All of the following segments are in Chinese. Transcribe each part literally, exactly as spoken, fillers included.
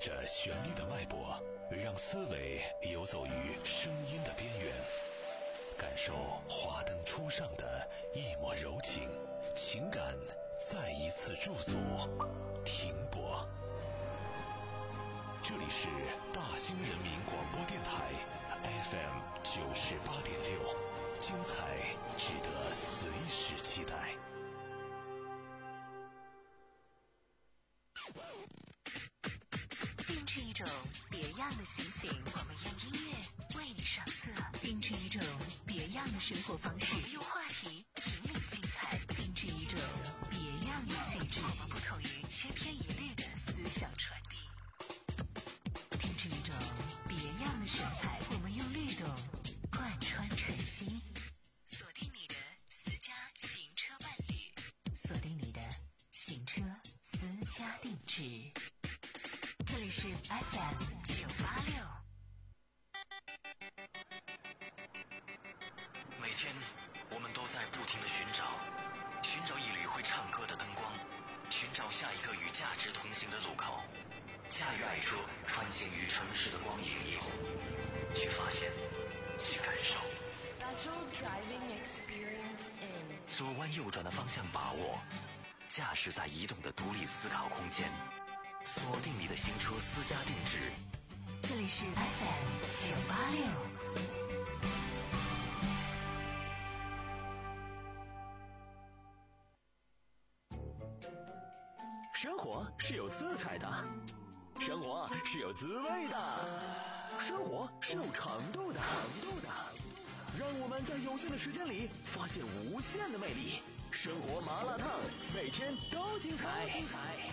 着旋律的脉搏，让思维游走于声音的边缘，感受华灯初上的一抹柔情，情感再一次驻足停泊。这里是大兴人民广播电台 F M 九十八点六，精彩值得随时期待。 定制一种别样的心情，我们用音乐为你上色；定制一种别样的生活方式，我们用话题引领精彩；定制一种别样的气质，我们不同于千篇一律的思想传递；定制一种别样的神采，我们用律动贯穿晨曦。锁定你的私家行车伴侣，锁定你的行车私家定制。这里是 F M 九八六。 每天我们都在不停地寻找，寻找一缕会唱歌的灯光，寻找下一个与价值同行的路口。驾驭爱车，穿行于城市的光影霓虹，去发现，去感受。 Special driving experience in 左弯右转的方向把握，驾驶在移动的独立思考空间。锁定你的新车私家定制， 这里是 F M 九八六。 生活是有色彩的，生活是有滋味的，生活是有长度的，长度的。让我们在有限的时间里发现无限的魅力。生活麻辣烫，每天都精彩，精彩。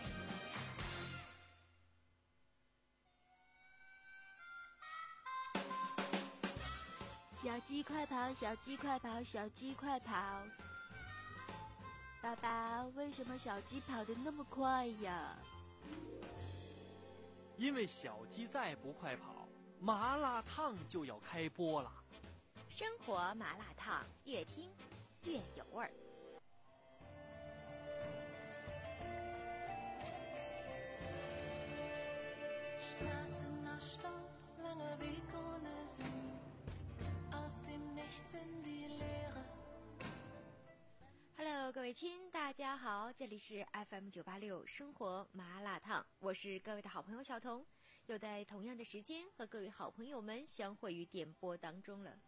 小鸡快跑，小鸡快跑，小鸡快跑！爸爸，为什么小鸡跑得那么快呀？ 因为小鸡再不快跑，麻辣烫就要开播了。 生活麻辣烫，越听越有味儿。Hello， 各位亲，大家好，这里是 F M 九八六生活麻辣烫，我是各位的好朋友小彤，又在同样的时间和各位好朋友们相会于点播当中了。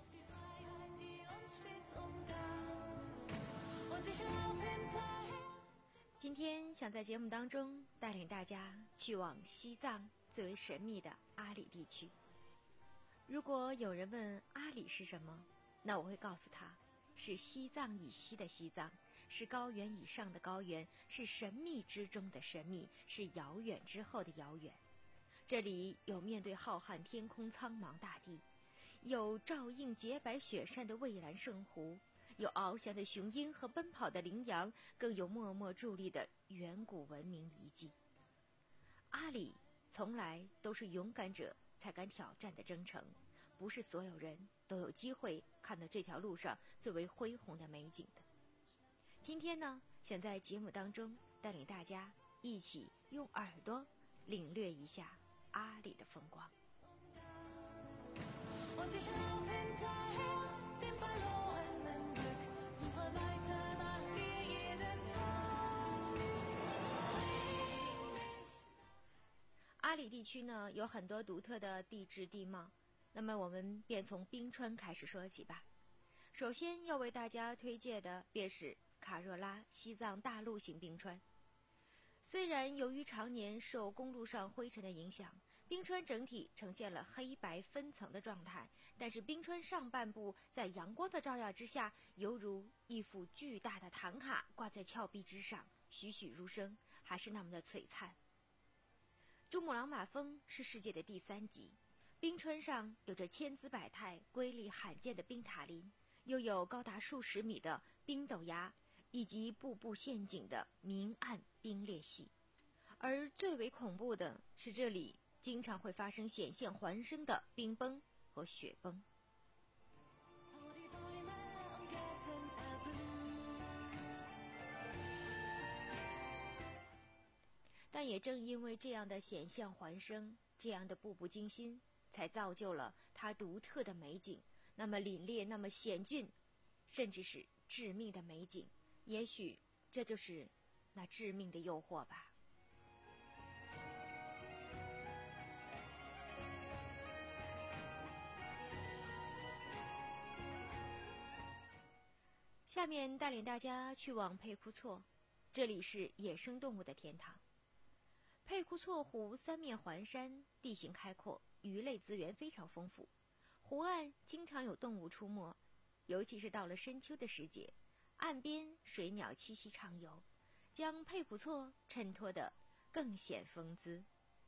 今天想在节目当中带领大家去往西藏最为神秘的阿里地区。如果有人问阿里是什么，那我会告诉他，是西藏以西的西藏，是高原以上的高原，是神秘之中的神秘，是遥远之后的遥远。这里有面对浩瀚天空苍茫大地，有照映洁白雪山的蔚蓝圣湖，有翱翔的雄鹰和奔跑的羚羊，更有默默伫立的远古文明遗迹。阿里从来都是勇敢者才敢挑战的征程，不是所有人都有机会看到这条路上最为恢宏的美景的。今天呢，想在节目当中带领大家一起用耳朵领略一下阿里的风光。阿里地区呢，有很多独特的地质地貌，那么我们便从冰川开始说起吧。首先要为大家推荐的便是卡若拉西藏大陆型冰川。虽然由于常年受公路上灰尘的影响，冰川整体呈现了黑白分层的状态，但是冰川上半部在阳光的照耀之下，犹如一幅巨大的唐卡挂在峭壁之上，栩栩如生，还是那么的璀璨。珠穆朗玛峰是世界的第三极，冰川上有着千姿百态、瑰丽罕见的冰塔林，又有高达数十米的冰陡崖，以及步步陷阱的明暗冰裂隙。而最为恐怖的是，这里经常会发生险象环生的冰崩和雪崩。但但也正因为这样的险象环生，这样的步步惊心，才造就了它独特的美景，那么凛冽，那么险峻，甚至是致命的美景。也许这就是那致命的诱惑吧。下面带领大家去往佩库措，这里是野生动物的天堂。佩库措湖三面环山，地形开阔，鱼类资源非常丰富，湖岸经常有动物出没，尤其是到了深秋的时节，岸边水鸟栖息畅游，将佩库措衬托得更显风姿。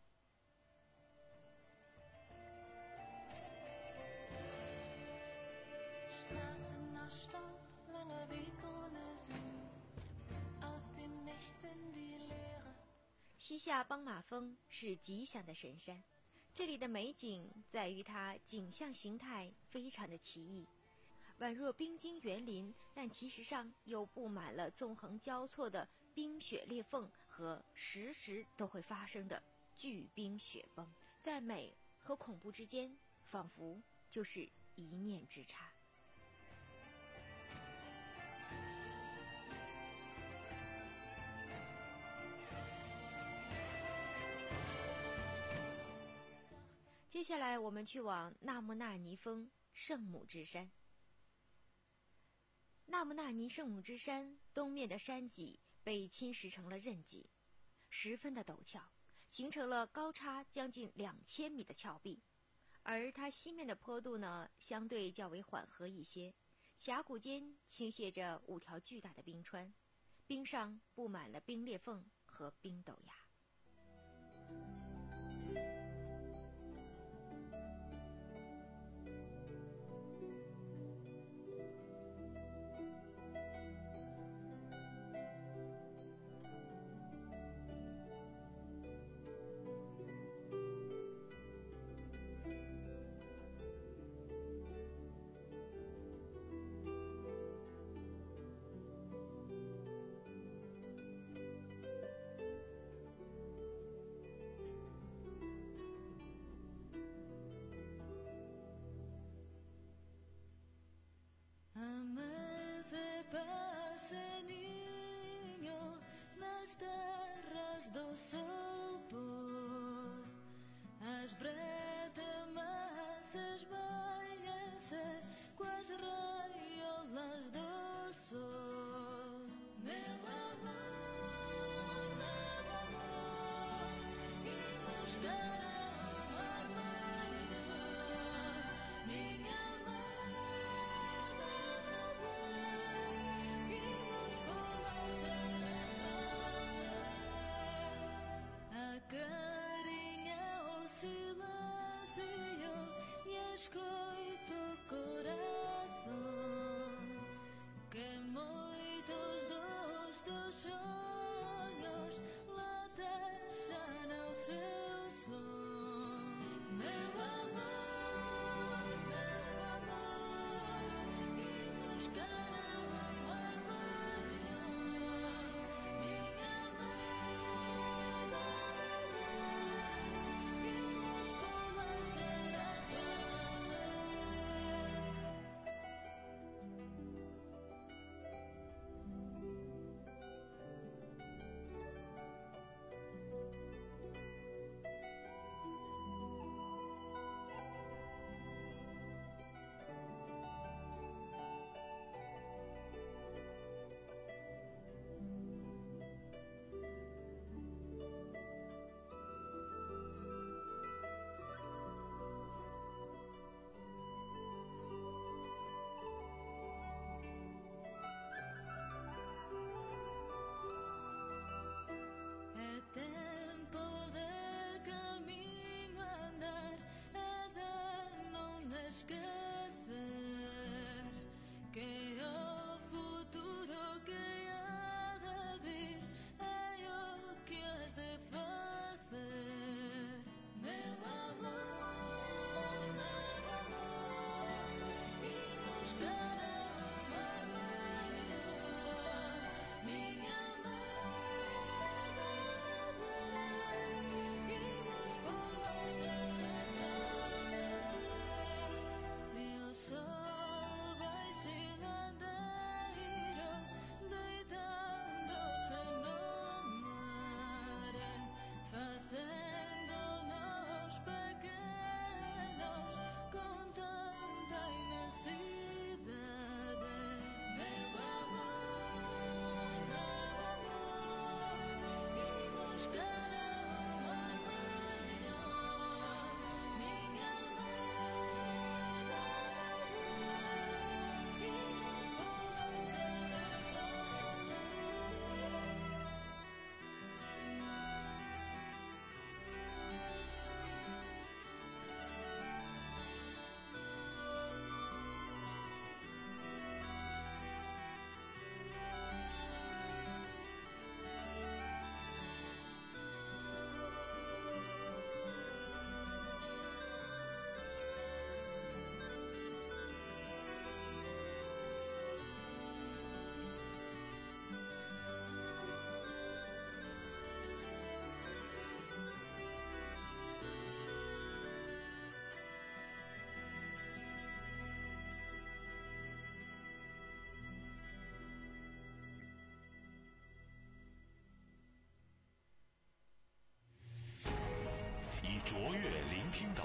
西夏邦马峰是吉祥的神山，这里的美景在于它景象形态非常的奇异，宛若冰晶园林，但其实上又布满了纵横交错的冰雪裂缝和时时都会发生的巨冰雪崩，在美和恐怖之间，仿佛就是一念之差。接下来我们去往纳木纳尼峰圣母之山。纳木纳尼圣母之山东面的山脊被侵蚀成了刃脊，十分的陡峭，形成了高差将近两千米的峭壁。而它西面的坡度呢，相对较为缓和一些，峡谷间倾泻着五条巨大的冰川，冰上布满了冰裂缝和冰陡崖。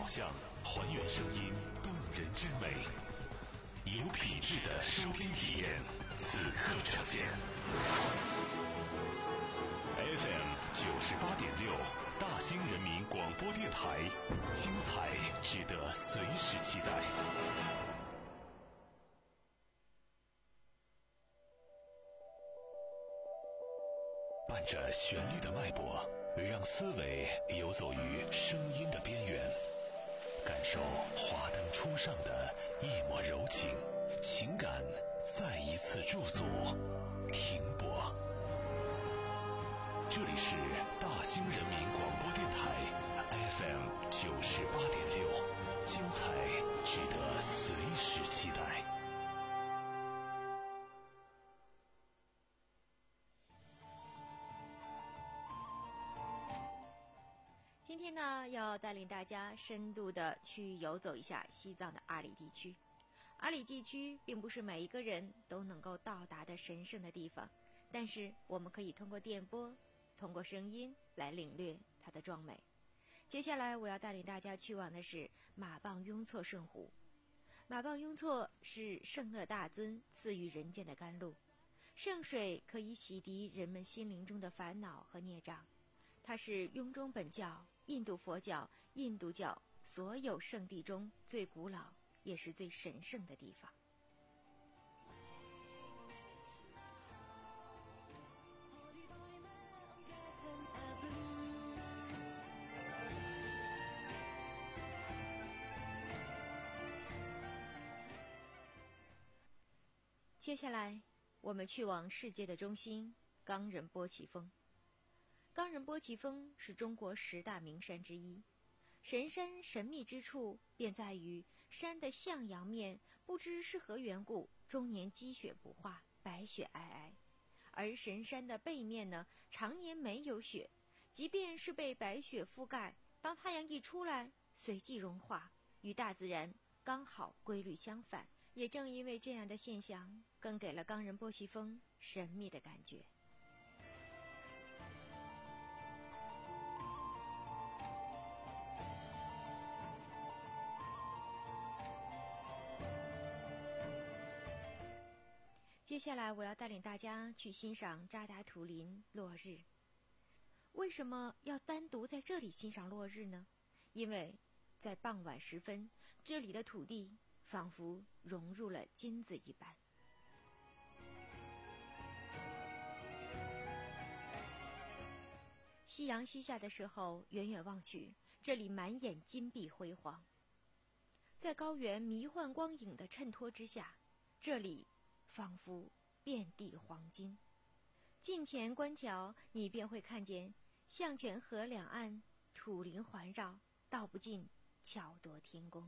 导向，还原声音动人之美，有品质的收听体验，此刻呈现。F M 九十八点六，大兴人民广播电台，精彩值得随时期待。伴着旋律的脉搏，让思维游走于声音的边缘，感受华灯初上的一抹柔情，情感再一次驻足停泊。这里是大兴人民广播电台 F M 九十八点六，精彩值得随时期待。 今天呢，要带领大家深度的去游走一下西藏的阿里地区。阿里地区并不是每一个人都能够到达的神圣的地方，但是我们可以通过电波，通过声音来领略它的壮美。接下来我要带领大家去往的是玛傍雍措圣湖。玛傍雍措是圣乐大尊赐予人间的甘露，圣水可以洗涤人们心灵中的烦恼和孽障。它是雍中本教、印度佛教、印度教所有圣地中最古老也是最神圣的地方。接下来我们去往世界的中心冈仁波齐峰。冈仁波齐峰是中国十大名山之一，神山神秘之处便在于山的向阳面不知是何缘故，终年积雪不化，白雪皑皑，而神山的背面呢，常年没有雪，即便是被白雪覆盖，当太阳一出来，随即融化，与大自然刚好规律相反。也正因为这样的现象，更给了冈仁波齐峰神秘的感觉。接下来我要带领大家去欣赏扎达图林落日。为什么要单独在这里欣赏落日呢？因为在傍晚时分，这里的土地仿佛融入了金子一般。夕阳西下的时候，远远望去，这里满眼金碧辉煌。在高原迷幻光影的衬托之下，这里仿佛遍地黄金。近前观瞧，你便会看见象泉河两岸土林环绕，道不尽巧夺天工。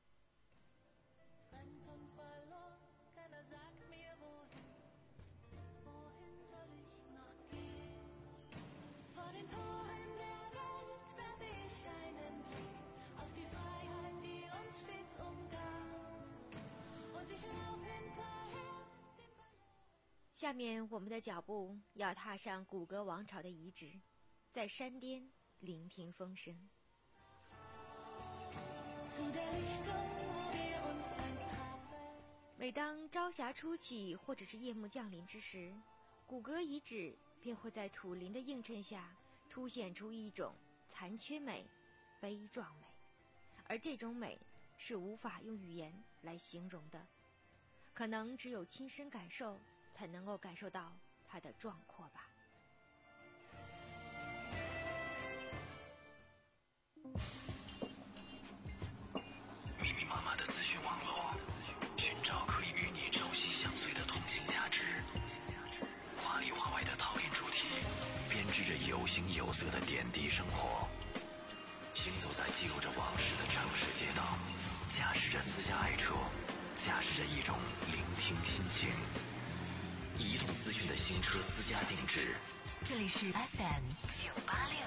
下面我们的脚步要踏上古格王朝的遗址，在山巅聆听风声。每当朝霞初起或者是夜幕降临之时，古格遗址便会在土林的映衬下凸显出一种残缺美、悲壮美，而这种美是无法用语言来形容的，可能只有亲身感受才能够感受到它的壮阔吧。 密密麻麻的资讯网络，寻找可以与你朝夕相随的同性价值。华里华外的讨论主题，编织着有形有色的点滴生活。行走在记录着往事的城市街道，驾驶着私家爱车，驾驶着一种聆听心情。移动资讯的新车私家定制， 这里是 F M 九八六。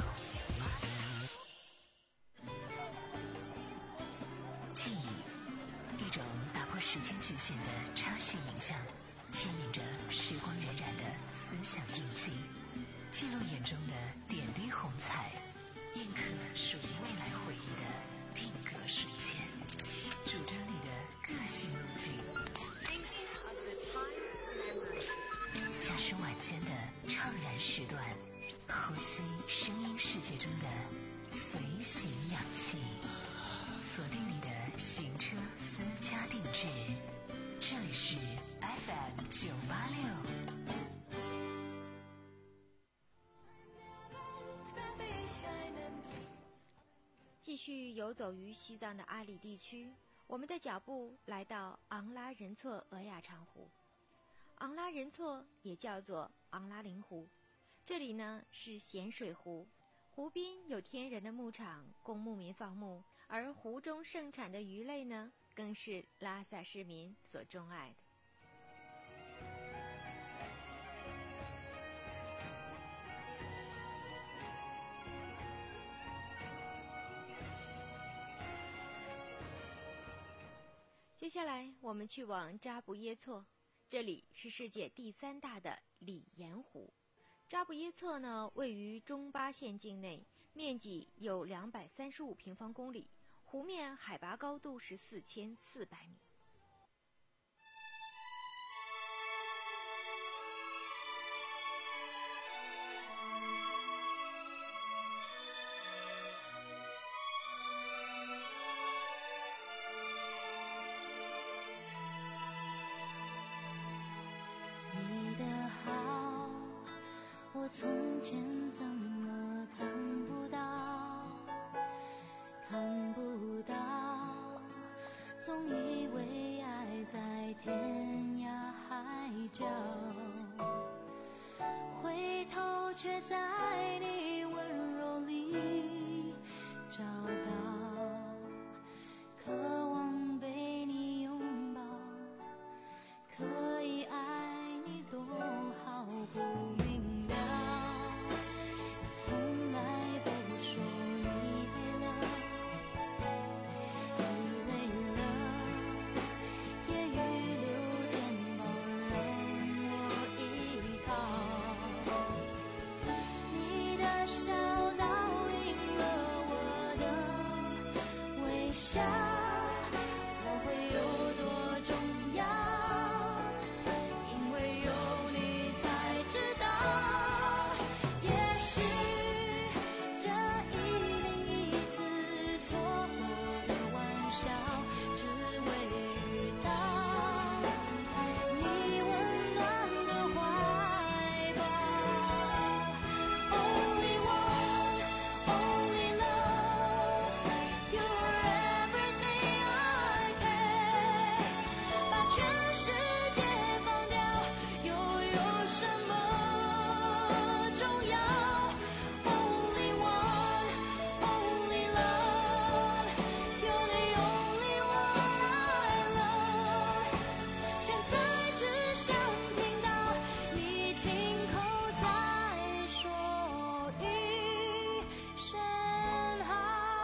记忆，一种打破时间局限的插叙影像，牵引着时光荏苒的思想印记，记录眼中的点滴红彩，印刻属于未来回忆的定格瞬间，主张你的个性路径。驾驶晚间的怅然时段，呼吸声音世界中的随行氧气，锁定你的行车私家定制。这里是 F M 九八六。 继续游走于西藏的阿里地区，我们的脚步来到昂拉仁措额雅长湖。昂拉仁措也叫做昂拉林湖，这里呢是咸水湖，湖边有天然的牧场供牧民放牧，而湖中盛产的鱼类呢，更是拉萨市民所钟爱的。接下来我们去往扎布耶措，这里是世界第三大的里盐湖。扎布耶措呢位于中巴县境内，面积有两百三十五平方公里，湖面海拔高度是四千四百米。 从前怎么看不到，看不到，总以为爱在天涯海角，回头却在你温柔里找到，渴望被你拥抱，可以爱你多好不明了，从来不说你累了，你累了，也预留肩膀让我依靠，你的笑倒映了我的微笑，我会有多重要，因为有你才知道，也许这一零一次错过的玩笑，只为遇到你温暖的怀抱。Only one, only love, you're everything I care， 把全世界放掉，又有什么重要？ Only one, only love, you're the only one I love， 现在只想听到你亲口再说一声好。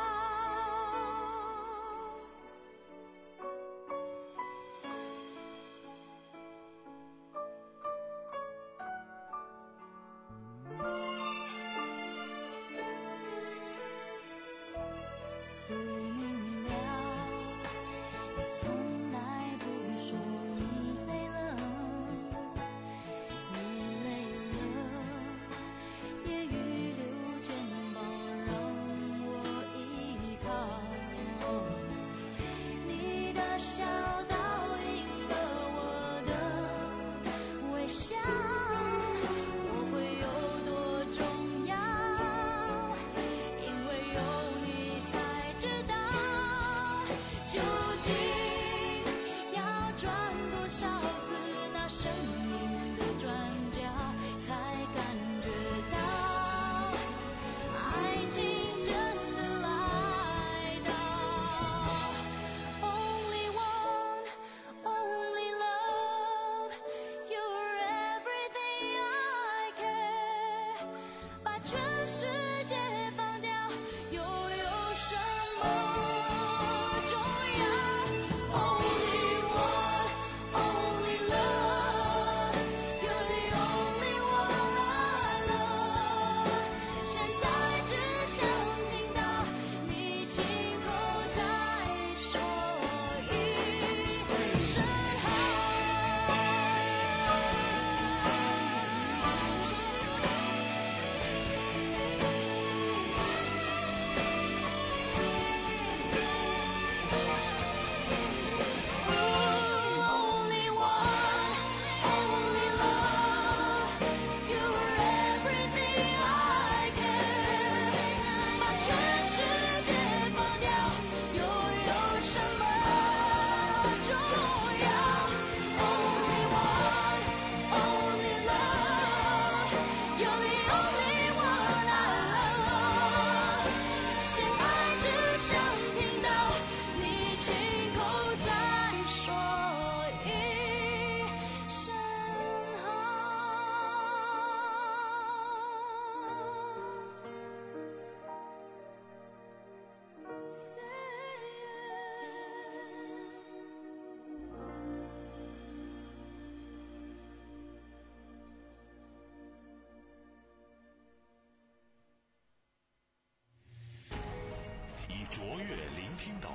不明了，从来不说你累了，你累了，也预留肩膀让我依靠，你的笑倒映了我的微笑，我会有多重要，因为有你才知道，究竟要转多少次那生命的转角，才感觉到爱情真的来到。Only one, only love, you're everything I care， 把全世界放掉，又有什么重要？ Only one, only love, you're the only one I love， 现在只想听到你亲口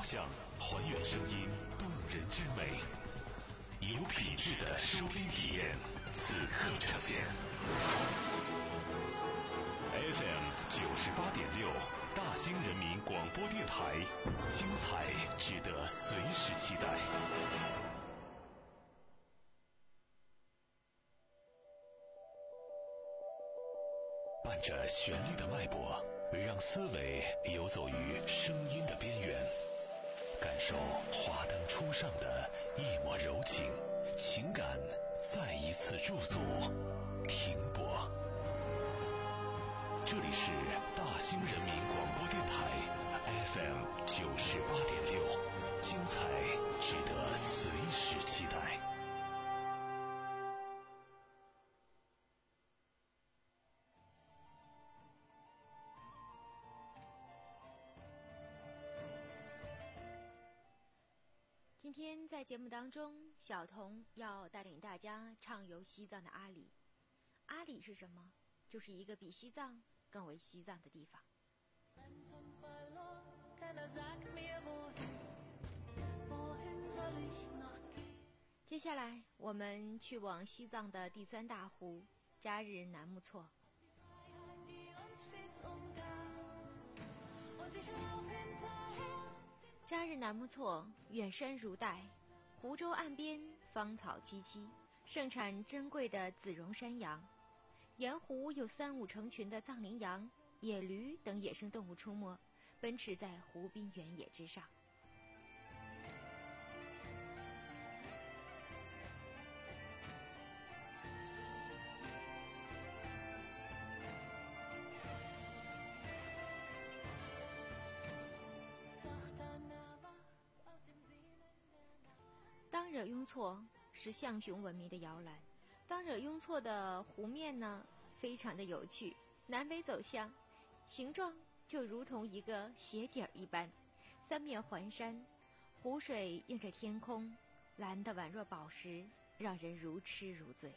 像，还原声音动人之美，有品质的收听体验，此刻呈现。F M 九十八点六，大兴人民广播电台，精彩值得随时期待。伴着旋律的脉搏，让思维游走于声音的边缘，感受华灯初上的一抹柔情，情感再一次驻足停泊。这里是大兴人民广播电台 F M 九十八点六，精彩值得随时期待。 今天在节目当中，小童要带领大家畅游西藏的阿里。阿里是什么？就是一个比西藏更为西藏的地方。接下来我们去往西藏的第三大湖扎日南木错。扎日南木错远山如带，湖州岸边芳草萋萋，盛产珍贵的紫绒山羊。沿湖有三五成群的藏羚羊、野驴等野生动物出没，奔驰在湖滨原野之上。当惹雍措是象雄文明的摇篮。当惹雍措的湖面呢，非常的有趣，南北走向，形状就如同一个鞋底儿一般，三面环山，湖水映着天空，蓝得宛若宝石，让人如痴如醉。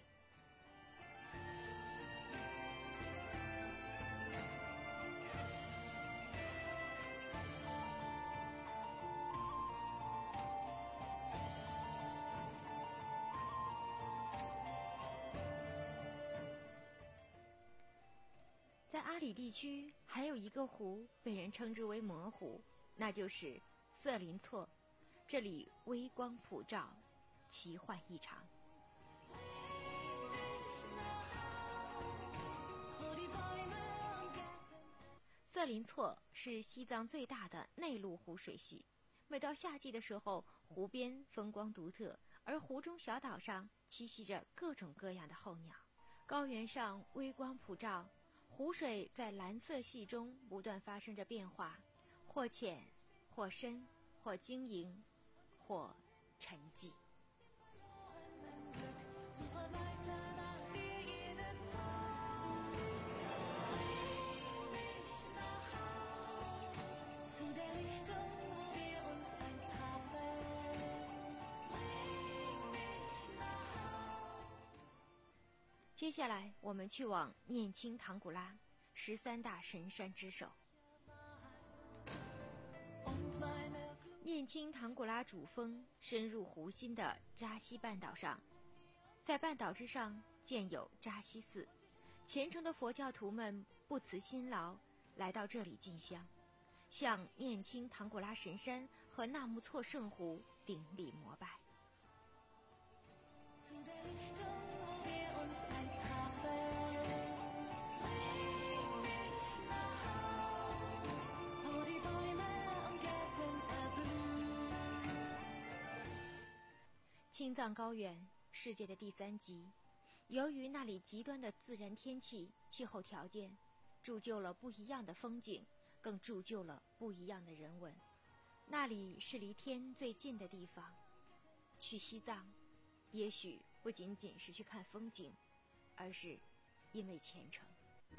在阿里地区还有一个湖被人称之为魔湖，那就是色林措，这里微光普照，奇幻异常。色林措是西藏最大的内陆湖水系，每到夏季的时候，湖边风光独特，而湖中小岛上栖息着各种各样的候鸟。高原上微光普照，湖水在蓝色系中不断发生着变化，或浅或深，或晶莹或沉寂。接下来我们去往念青唐古拉，十三大神山之首。念青唐古拉主峰深入湖心的扎西半岛上，在半岛之上建有扎西寺，虔诚的佛教徒们不辞辛劳来到这里进香，向念青唐古拉神山和纳木错圣湖顶礼膜拜。青藏高原，世界的第三极，由于那里极端的自然天气、气候条件，铸就了不一样的风景，更铸就了不一样的人文。那里是离天最近的地方。去西藏，也许不仅仅是去看风景，而是因为虔诚。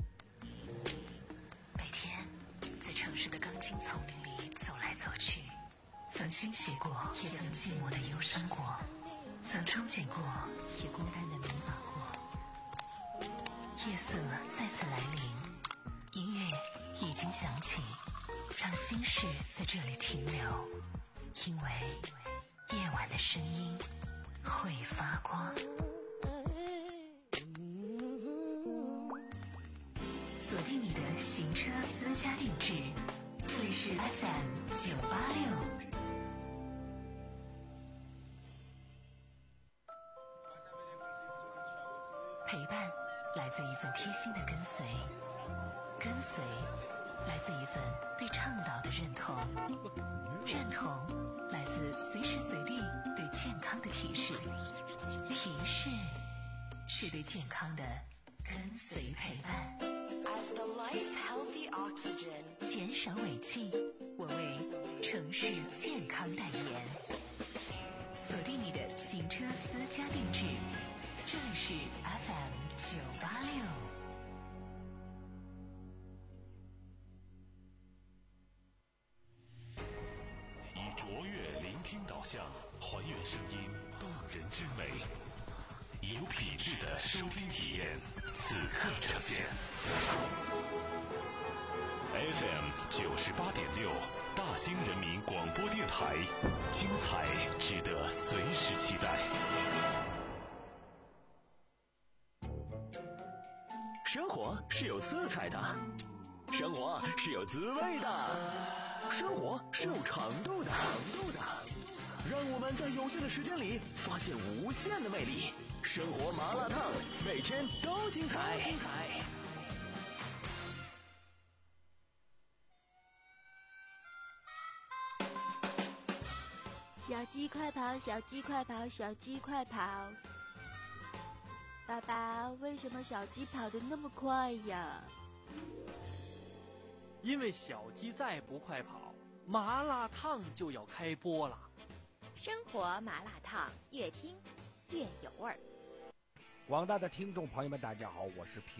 每天在城市的钢筋丛林里走来走去，曾欣喜过，也曾寂寞的忧伤过，曾憧憬过，也孤单的迷茫过。夜色再次来临，音乐已经响起，让心事在这里停留。 因为夜晚的声音会发光。锁定你的行车私家定制，这里是 F M 九八六。陪伴来自一份贴心的跟随，跟随来自一份对倡导的认同，认同来自随时随地对健康的提示，提示是对健康的跟随陪伴。 As the life healthy oxygen， 减少尾气，我为城市健康代言。锁定你的行车私家定制，这里是 F M 九八六。 以卓越聆听导向，还原声音动人之美，有品质的收听体验，此刻呈现。F M 九十八点六，大兴人民广播电台，精彩值得随时期待。 生活是有色彩的，生活是有滋味的，生活是有长度的，长度的。让我们在有限的时间里发现无限的魅力。生活麻辣烫，每天都精彩，精彩。 小鸡快跑，小鸡快跑，小鸡快跑！爸爸，为什么小鸡跑得那么快呀？ 因为小鸡再不快跑，麻辣烫就要开播了。 生活麻辣烫，越听越有味儿。 广大的听众朋友们，大家好，我是皮。